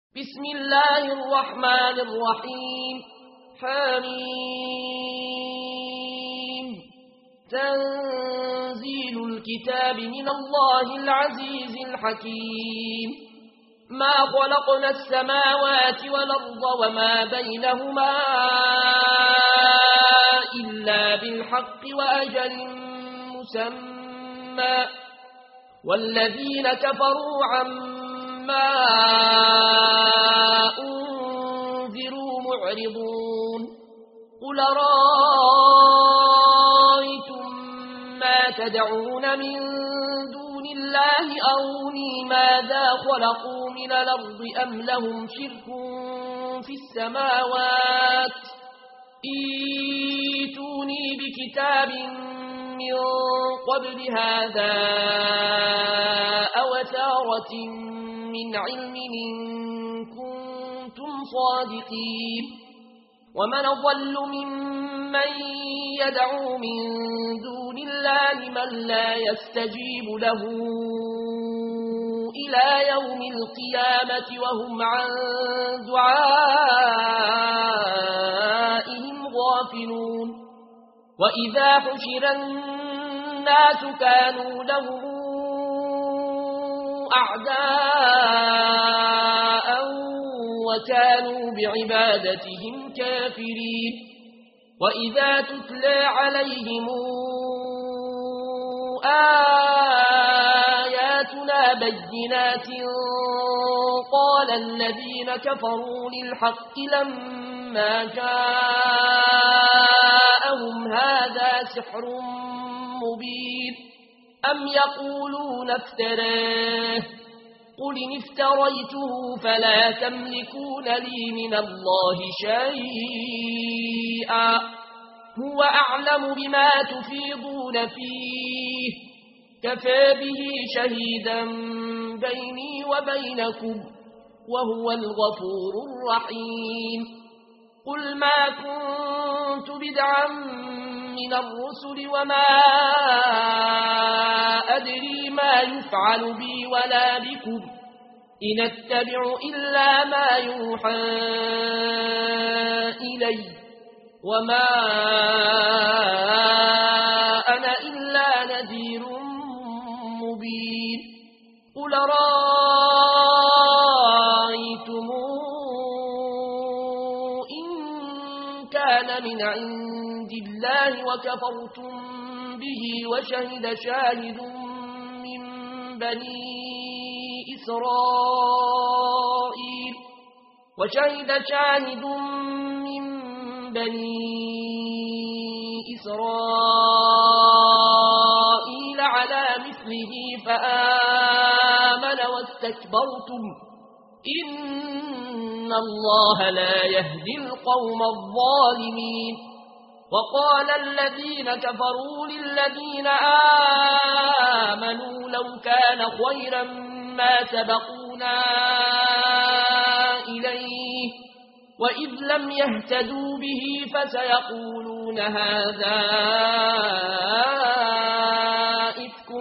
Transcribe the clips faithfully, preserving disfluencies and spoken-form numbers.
بسم الله الرحمن الرحيم حميم تنزيل الكتاب من الله العزيز الحكيم ما خلقنا السماوات والأرض وما بينهما إلا بالحق وأجل مسمى والذين كفروا عما أنذروا معرضون قل رأيتم ما تدعون من دون الله أروني ماذا خلقوا من الأرض أم لهم شرك في السماوات ائتوني بكتاب من قبل هذا أوثارة من علم إن كنتم صادقين ومن ضل ممن يدعو من دون الله من لا يستجيب له إلى يوم القيامة وهم عن دعائهم غافلون وإذا حشر الناس كانوا لهم أعداء وكانوا بعبادتهم كافرين وإذا تتلى عليهم آياتنا بينات قال الذين كفروا للحق لما جاءهم هذا سحر مبين أم يقولون افتراه قل إن افتريته فلا تملكون لي من الله شيئا هو أعلم بما تفيضون فيه كفى به شهيدا بيني وبينكم وهو الغفور الرحيم قل ما كنت بدعا من الرسل وما أدري ما يفعل بي ولا بكم إن اتبع إلا ما يوحى إلي وما أنا إلا نذير مبين قل رأيتم إن كان من عند الله وكفرتم به وشهد شاهد من بني إسرائيل وشهد شاهد من بني إسرائيل على مثله فآمن واستكبرتم إن الله لا يهدي القوم الظالمين وقال الذين كفروا للذين آمنوا لو كان خيرا ما سبقونا إليه وإذ لم يهتدوا به فسيقولون هذا إفك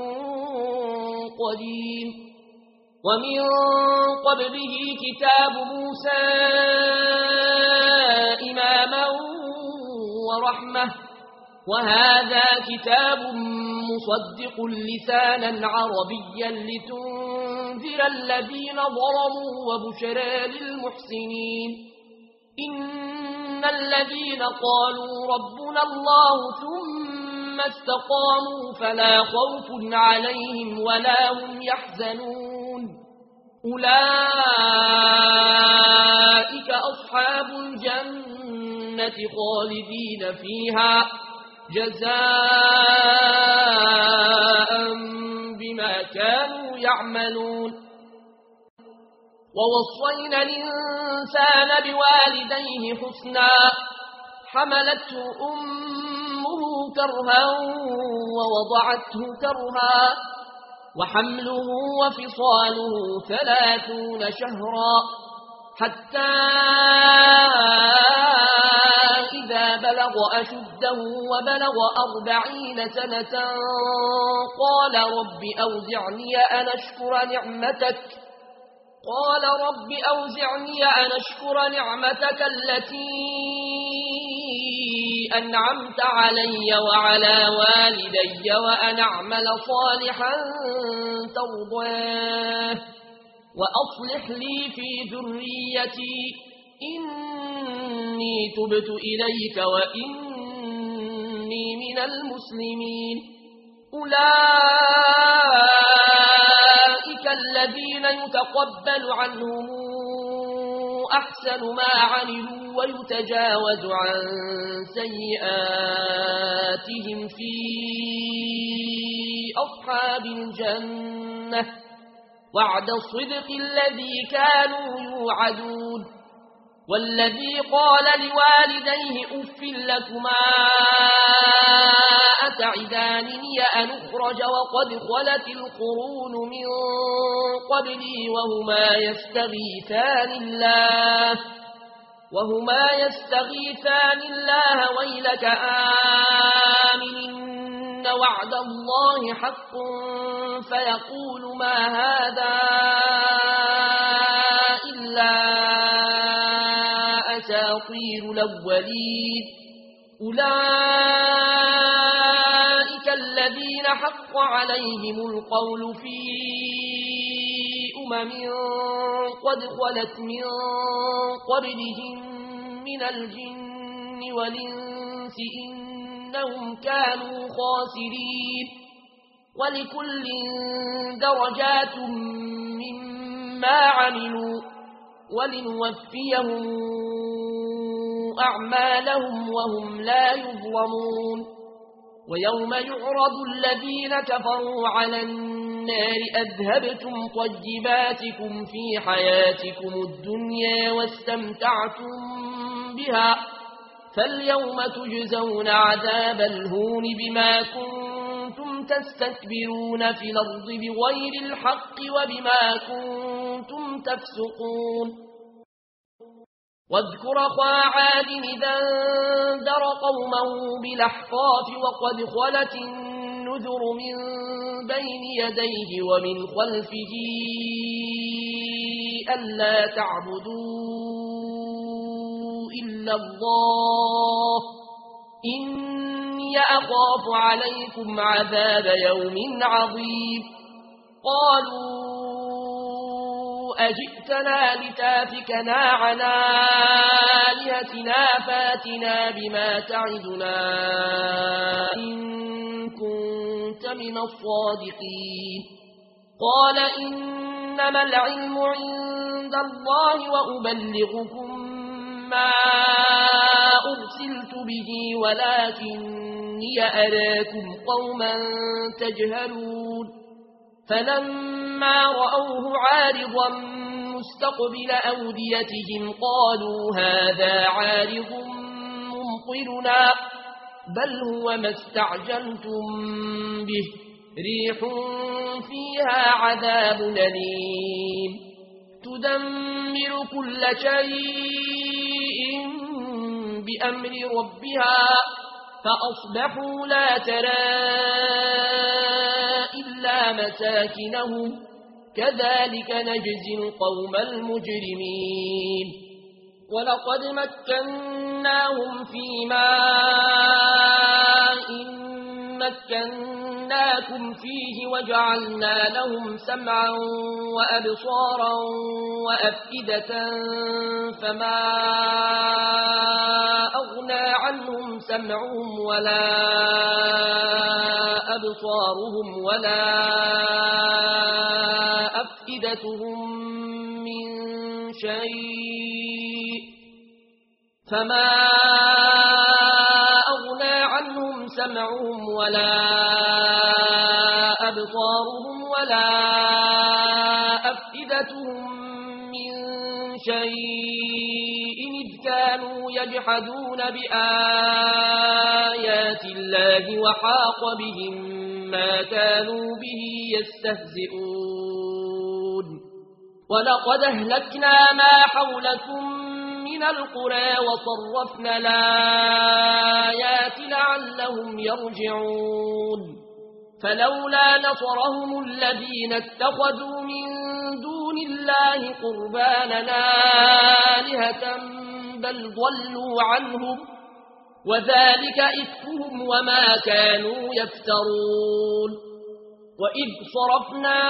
قديم ومن قبله كتاب موسى إماما ورحمة وهذا كتاب مصدق لسانا عربيا لتنذر الذين ظلموا وبشرى للمحسنين إن الذين قالوا ربنا الله ثم استقاموا فلا خوف عليهم ولا هم يحزنون أولئك أصحاب الجنة خالدين فيها جزاء بما كانوا يعملون ووصينا الإنسان بوالديه حسنا حملته أمه كرها ووضعته كرها وحمله وفصاله ثلاثون شهرا حتى إذا بلغ أشده وبلغ أربعين سنة قال رب أوزعني أن أشكر نعمتك قال رب أوزعني أن أشكر نعمتك التي أنعمت علي وعلى والدي وأن أعمل صالحا ترضاه وأصلح لي في ذريتي إني تبت إليك وإني من المسلمين. أولئك الذين يتقبل عنهم أحسن ما عملوا ويتجاوز عن سيئاتهم في أصحاب الجنة وعد الصدق الذي كانوا يوعدون. والذي قال لوالديه أف لكما أتعدانني أن أخرج وقد خلت القرون من قبلي وهما يستغيثان الله وهما يستغيثان الله ويلك آمن وعد الله حق فيقول ما هذا إلا أساطير الأولين. أولئك الذين حق عليهم القول في أمم قد خلت من قبلهم من الجن والإنس إنهم كانوا خاسرين. ولكل درجات مما عملوا ولنوفيهم أعمالهم وهم لا يظلمون. ويوم يعرض الذين كفروا على النار أذهبتم طيباتكم في حياتكم الدنيا واستمتعتم بها فاليوم تجزون عذاب الهون بما كنتم تستكبرون في الأرض بغير الحق وبما كنتم تفسقون. واذكر أخا عاد إذا انذر قومه بالأحقاف وقد خلت النذر من بين يديه ومن خلفه ألا تعبدوا إلا الله إني أخاف عليكم عذاب يوم عظيم. قالوا أجئتنا لتافكنا عن آلهتنا فاتنا بما تعدنا إن كنت من الصادقين. قال إنما العلم عند الله وأبلغكم ما أرسلت به ولكني أراكم قوما تجهلون. فلما رأوه عارضا مستقبل أوديتهم قالوا هذا عارض ممطرنا بل هو ما استعجلتم به ريح فيها عذاب أليم تدمر كل شيء بأمر ربها فأصبحوا لا ترى إلا مساكنهم كذلك نجزي القوم المجرمين. ولقد مكناهم في ماء مكناكم فيه وجعلنا لهم سمعا وأبصارا وأفئدة فما أغنى عنهم سمعهم ولا أبصارهم ولا أفئدتهم من شيء فما أغنى عنهم سمعهم ولا أبصارهم ولا أفئدتهم من شيء إذ كانوا يجحدون بآيات الله وحاق بهم ما كانوا به يستهزئون. ولقد أهلكنا ما حولكم من القرى وصرفنا الآيات لعلهم يرجعون. فلولا نصرهم الذين اتخذوا من دون الله قربانا آلهة بل ضلوا عنهم وذلك إفكهم وما كانوا يفترون وإذ صرفنا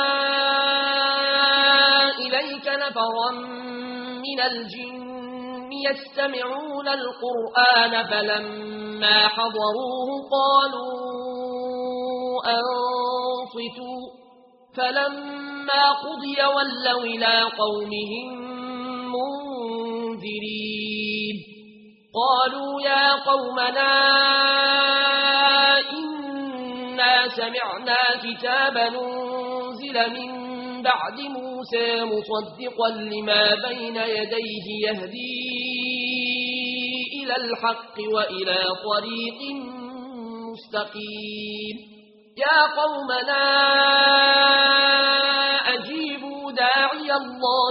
إليك نفرا من الجن يستمعون القرآن فلما حضروه قالوا أنصتوا فلما قضي ولوا إلى قومهم منذرين قالوا يا قومنا إنا سمعنا كتابا أنزل من بعد موسى مصدقا لما بين يديه يهدي إلى الحق وإلى طريق مستقيم يا قومنا أجيبوا داعي الله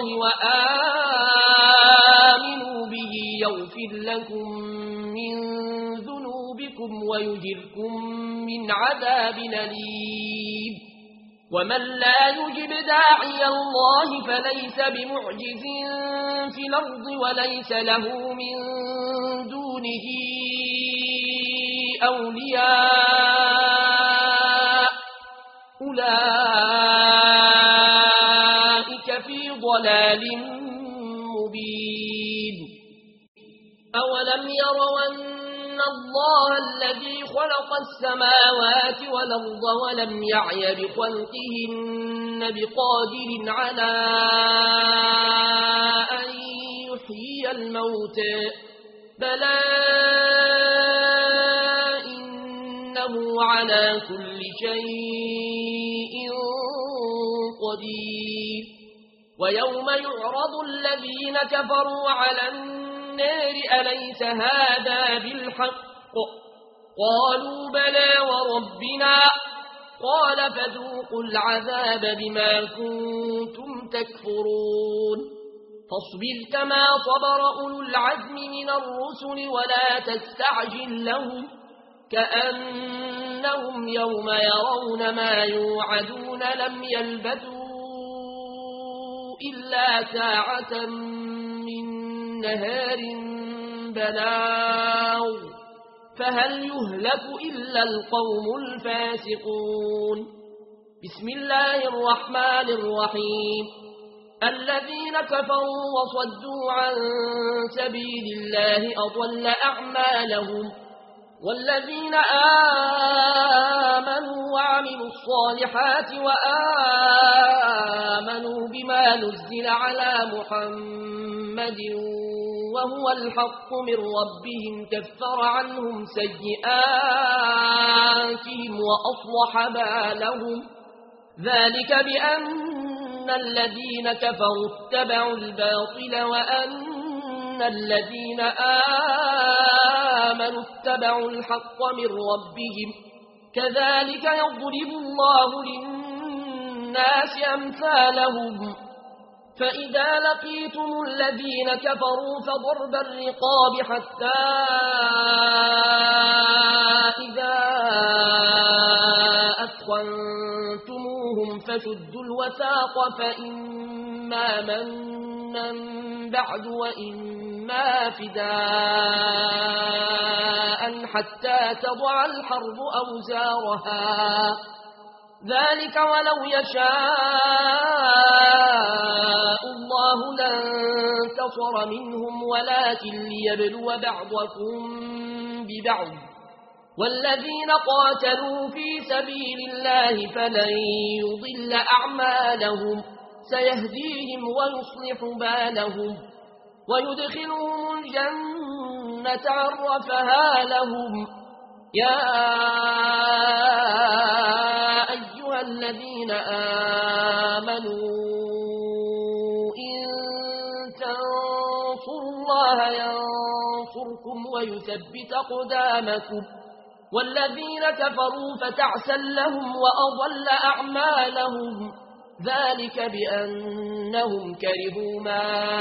وآمنوا به يغفر لكم من ذنوبكم ويجركم من عذاب أليم ومن لا يجب داعي الله فليس بمعجز في الأرض وليس له من دونه أولياء أولئك في ضلال مبين أولم يروا أن الله الذي خلق السماوات والأرض ولم يعي بخلقهن بقادر على أن يحيي الموتى بلى إنه على كل شيء قدير ويوم يعرض الذين كفروا على النار أليس هذا بالحق قالوا بلى وربنا قال فذوقوا العذاب بما كنتم تكفرون فاصبر كما صبر أولو العزم من الرسل ولا تستعجل لهم كأنهم يوم يرون ما يوعدون لم يلبثوا إلا ساعة من نهار بلاغ فهل يهلك إلا القوم الفاسقون بسم الله الرحمن الرحيم الذين كفروا وصدوا عن سبيل الله أضل أعمالهم والذين آمنوا وعملوا الصالحات وآمنوا بما نزل على محمد وهو الحق من ربهم كفر عنهم سيئاتهم وأصلح بالهم ذلك بأن الذين كفروا اتبعوا الباطل وأن الذين آمنوا اتبعوا الحق من ربهم كذلك يضرب الله للناس أمثالهم فإذا لقيتم الذين كفروا فضرب الرقاب حتى إذا أثخنتموهم فشدوا الوثاق فإما منا بعد وإما فداء حتى تضع الحرب أوزارها ذلك ولو يشاء الله لانتصر منهم ولكن ليبلو بعضكم ببعض والذين قاتلوا في سبيل الله فلن يضل أعمالهم سيهديهم ويصلح بالهم ويدخلهم الجنة عرفها لهم يا أيها الذين آمنوا إن تنصروا الله ينصركم ويثبت أقدامكم والذين كفروا فتعسا لهم وأضل أعمالهم ذلك بأنهم كرهوا ما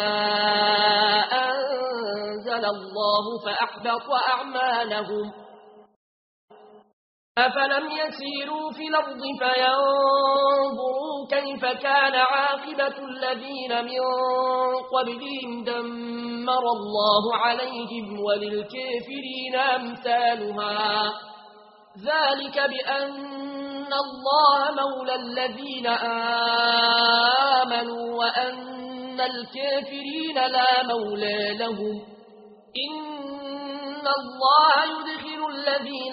أنزل الله فأحبط أعمالهم أفلم يسيروا في الأرض فينظروا كيف كان عاقبة الذين من قبلهم دمر الله عليهم وللكافرين أمثالها ذلك بأن الله مولى الذين آمنوا وأن الكافرين لا مولى لهم إن الله يدخل الذين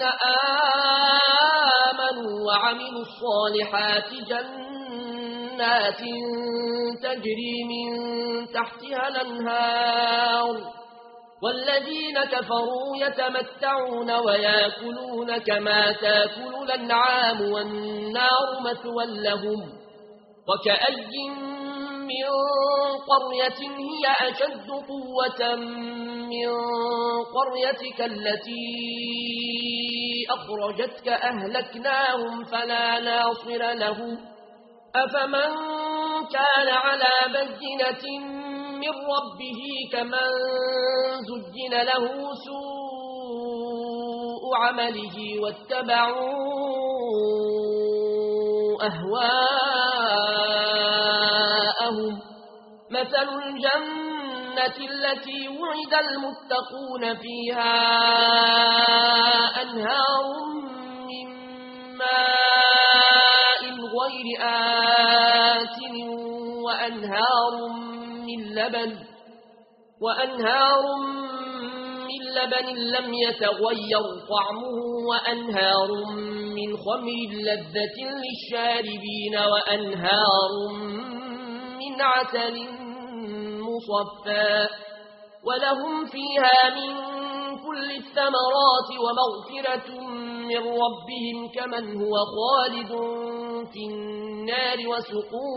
آمنوا وعملوا الصالحات جنات تجري من تحتها الأنهار والذين كفروا يتمتعون ويأكلون كما تأكل الأنعام والنار مثوى لهم وكأي من قرية هي أشد قوة من قريتك التي أخرجتك أهلكناهم فلا ناصر لهم أفمن كان على بينة من ربه كمن زجن له سوء عمله واتبعوا أهواءهم مثل الجنة التي وعد المتقون فيها أنهار من ماء غير آسن وأنهار من لبن وأنهار من لبن لم يتغير طعمه وأنهار من خمر لذة للشاربين وأنهار من عسل مصفى ولهم فيها من كل الثمرات ومغفرة من ربهم كمن هو خالد في النار وسقوا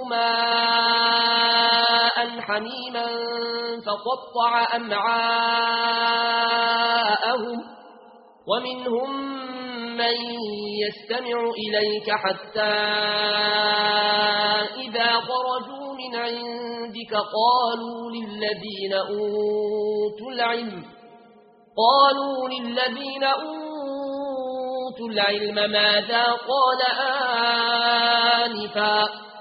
ماء حميما فقطع أمعاءهم ومنهم من يستمع إليك حتى إذا خرجوا من عندك قالوا للذين أوتوا العلم قالوا للذين أوتوا العلم ماذا قال آنفا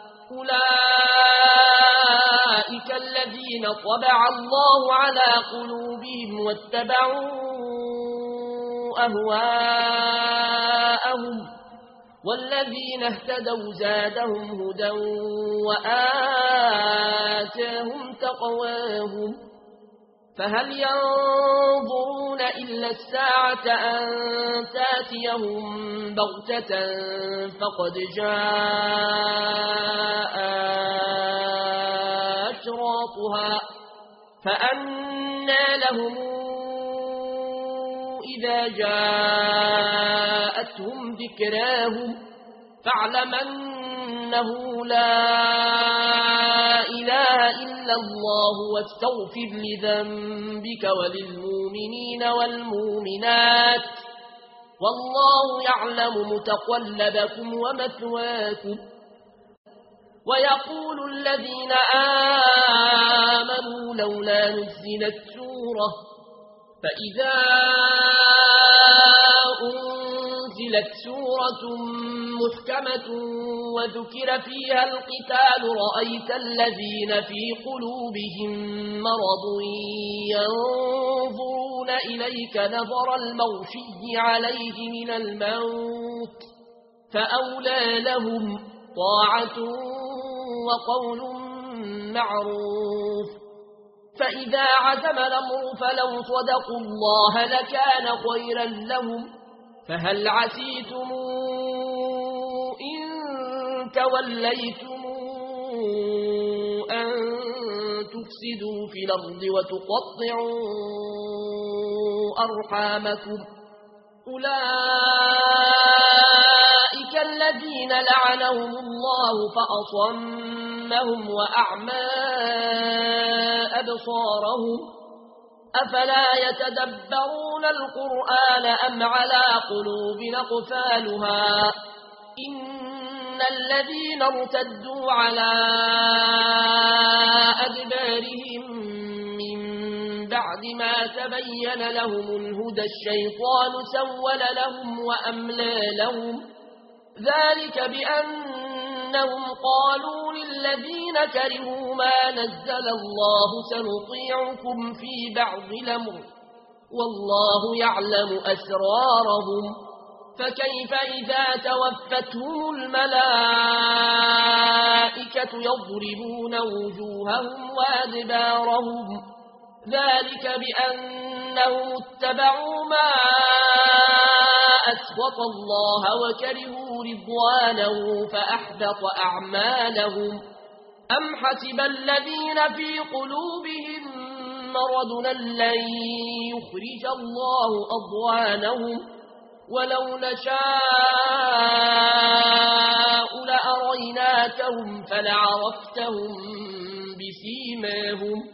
أولئك الذين طبع الله على قلوبهم واتبعوا أهواءهم والذين اهتدوا زادهم هدى وآتاهم تقواهم فهل ينظرون إلا الساعة أن تاتيهم بغتة فقد جاء أشراطها فأنى لهم إذا جاءتهم ذكراهم فاعلم أنه لا إله إلا الله واستغفر لذنبك وللمؤمنين والمؤمنات والله يعلم متقلبكم ومثواكم ويقول الذين آمنوا لولا نزلت سورة فإذا أنزلت سورة محكمة وذكر فيها القتال رأيت الذين في قلوبهم مرض ينظرون إليك نظر المغشي عليه من الموت فأولى لهم طاعة وقول معروف فإذا عزم الأمر فلو صدقوا الله لكان خيرا لهم فهل عسيتم إن توليتم أن تفسدوا في الأرض وتقطعوا أرحامكم أولئك الذين لعنهم الله فأصمهم وأعمى أبصارهم أفلا يتدبرون القرآن أم على قلوب أقفالها إن الذين ارتدوا على أدبارهم من بعد ما تبين لهم الهدى الشيطان سول لهم وأملى لهم ذلك بأن أنهم قالوا للذين كرهوا ما نزل الله سنطيعكم في بعض الأمر والله يعلم أسرارهم فكيف إذا توفتهم الملائكة يضربون وجوههم وأدبارهم ذلك بأنهم اتبعوا ما أسخط الله وكرهوا رضوانه فأحبط أعمالهم أم حسب الذين في قلوبهم مرض لن يخرج الله أضوانهم ولو نشاء لأريناكهم فلعرفتهم بسيماهم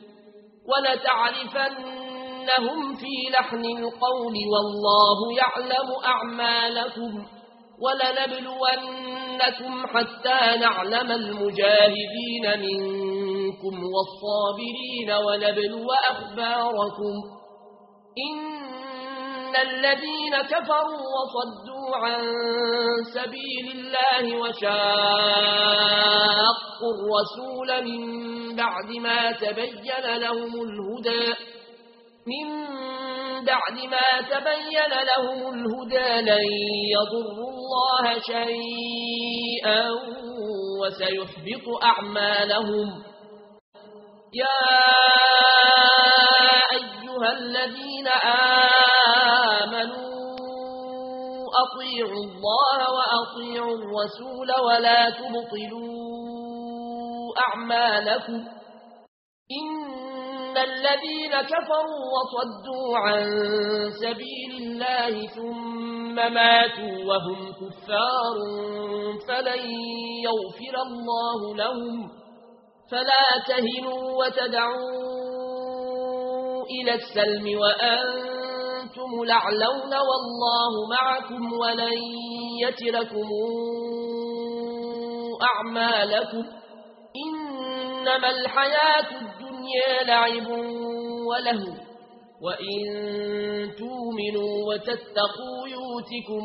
ولتعرفنهم في لحن القول والله يعلم أعمالكم ولنبلونكم حتى نعلم المجاهدين منكم والصابرين ونبلو أخباركم إن الذين كفروا وصدوا عن سبيل الله وشاقوا الرسول من بعد ما تبين لهم الهدى من بعد ما تبين لهم الهدى لن يضروا الله شيئا وسيحبط أعمالهم يا أيها الذين آمنوا أطيعوا الله وأطيعوا الرسول ولا تبطلوا أعمالكم إن الذين كفروا وصدوا عن سبيل الله ثم ماتوا وهم كفار فلن يغفر الله لهم فلا تهنوا وتدعوا إلى السلم وأنتم لعلون والله معكم ولن يتركم أعمالكم إنما الحياة الدنيا لعب وله وإن تؤمنوا وتتقوا يؤتكم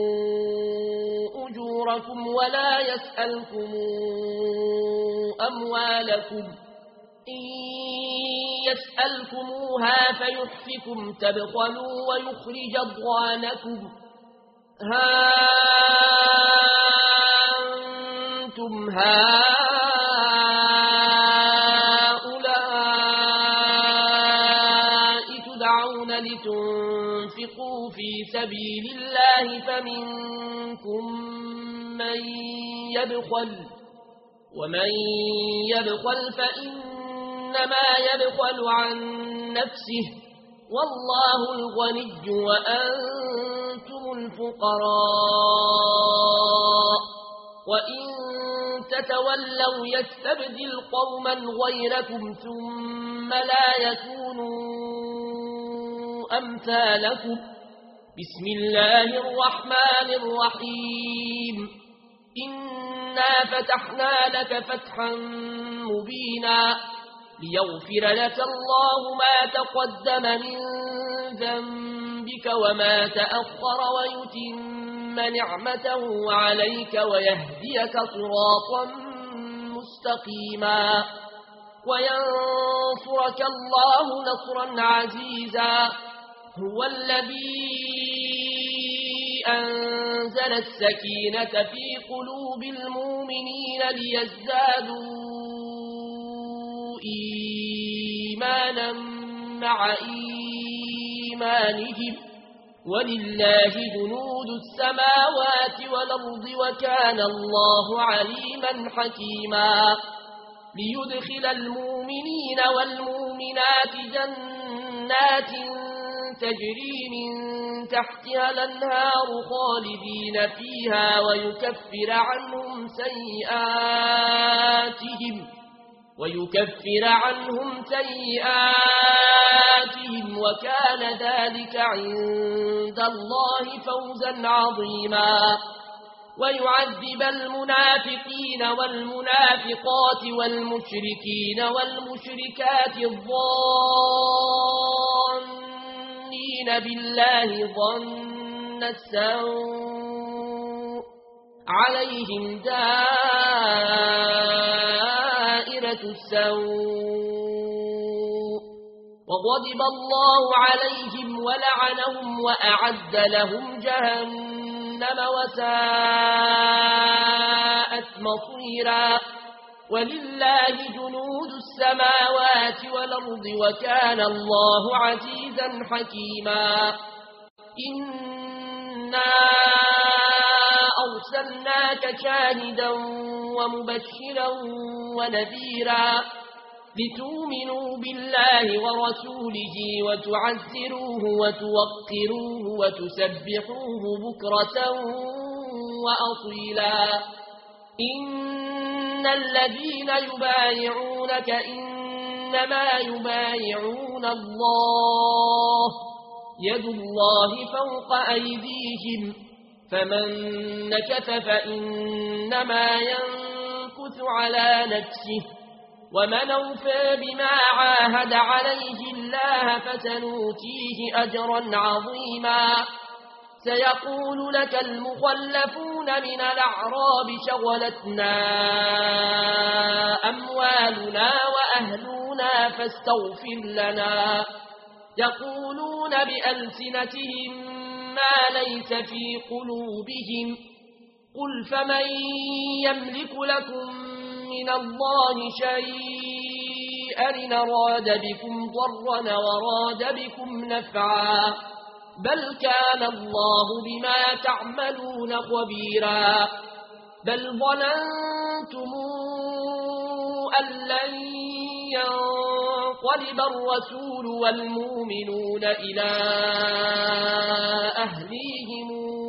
أجوركم ولا يسألكم أموالكم إن يسألكموها فيحفكم تبخلوا ويخرج أضغانكم ها أنتم هؤلاء تدعون لتنفقوا في سبيل الله فمنكم من يبخل ومن يبخل فإنما يبخل عن نفسه والله الغني وأنتم الفقراء وإن تتولوا يستبدل قوما غيركم ثم لا يكونوا أمثالكم بسم الله الرحمن الرحيم إنا فتحنا لك فتحا مبينا ليغفر لك الله ما تقدم من ذنبك وما تأخر ويتم نعمته عليك ويهديك صراطا مستقيما وينصرك الله نصرا عزيزا هو الذي أنزل السكينة في قلوب المؤمنين ليزدادوا إيمانا مع إيمانهم ولله جنود السماوات والأرض وكان الله عليما حكيما ليدخل المؤمنين والمؤمنات جنات تجري من تحتها الأنهار خالدين فيها ويكفر عنهم سيئاتهم ويكفر عنهم سيئاتهم وكان ذلك عند الله فوزا عظيما ويعذب المنافقين والمنافقات والمشركين والمشركات الظانين بالله ظن السوء عليهم دائرة السوء وغضب الله عليهم ولعنهم وأعد لهم جهنم وساءت مصيرا ولله جنود السماوات والأرض وكان الله عزيزا حكيما إنا أرسلناك شاهدا ومبشرا ونذيرا لتؤمنوا بالله ورسوله وتعزروه وتوقروه وتسبحوه بكرة وأصيلا إن الذين يبايعونك إنما يبايعون الله يد الله فوق أيديهم فمن نكث فإنما ينكث على نفسه ومن أوفى بما عاهد عليه الله فسنؤتيه أجرا عظيما سيقول لك المخلفون من الأعراب شغلتنا أموالنا وأهلنا فاستغفر لنا يقولون بألسنتهم ما ليس في قلوبهم قل فمن يملك لكم من الله شيئا إن أراد بكم ضرا وراد بكم نفعا بل كان الله بما تعملون خبيرا بل ظننتم أن لن ينقلب الرسول والمؤمنون إلى أهليهم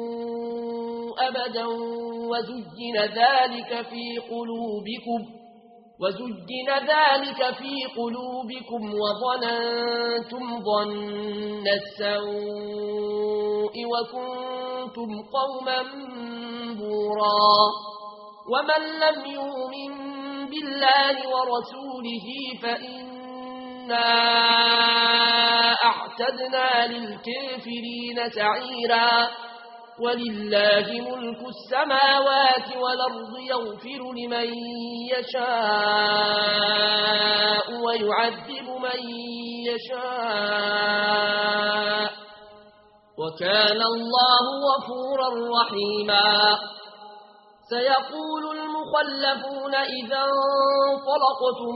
أبدا وزجن ذلك في قلوبكم وزجن ذلك في قلوبكم وظننتم ظن السوء وكنتم قوما بورا ومن لم يؤمن بالله ورسوله فإنا أعتدنا للكافرين سعيرا ولله ملك السماوات والأرض يغفر لمن يشاء ويعذب من يشاء وكان الله غفورا رحيما سيقول المخلفون إذا انطلقتم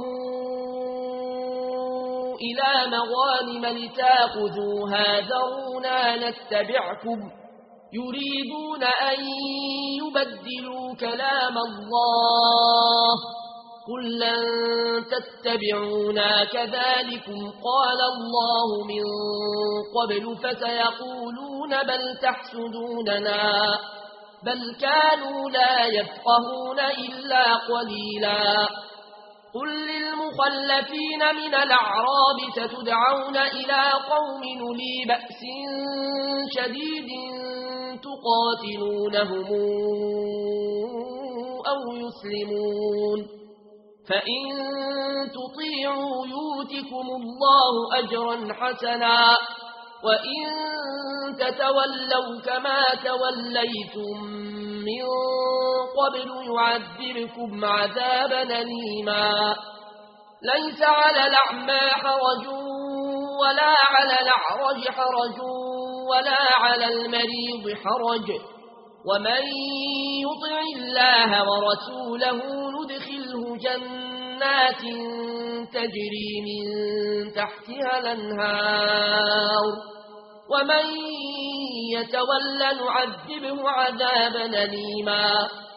إلى مغانم لتاخذوها ذرونا نتبعكم يريدون أن يبدلوا كلام الله قل لن تتبعونا كذلكم قال الله من قبل فسيقولون بل تحسدوننا بل كانوا لا يفقهون إلا قليلا قل للمخلفين من الأعراب ستدعون إلى قوم أولي بأس شديد تقاتلونهم أو يسلمون فإن تطيعوا يؤتكم الله أجرا حسنا وإن تتولوا كما توليتم من قبل يعذبكم عذابا أليما ليس على الأعمى حرج ولا على الأعرج حرج ولا على المريض حرج ومن يطع الله ورسوله ندخله جنات تجري من تحتها الأنهار ومن يتولى نعذبه عذابا أليما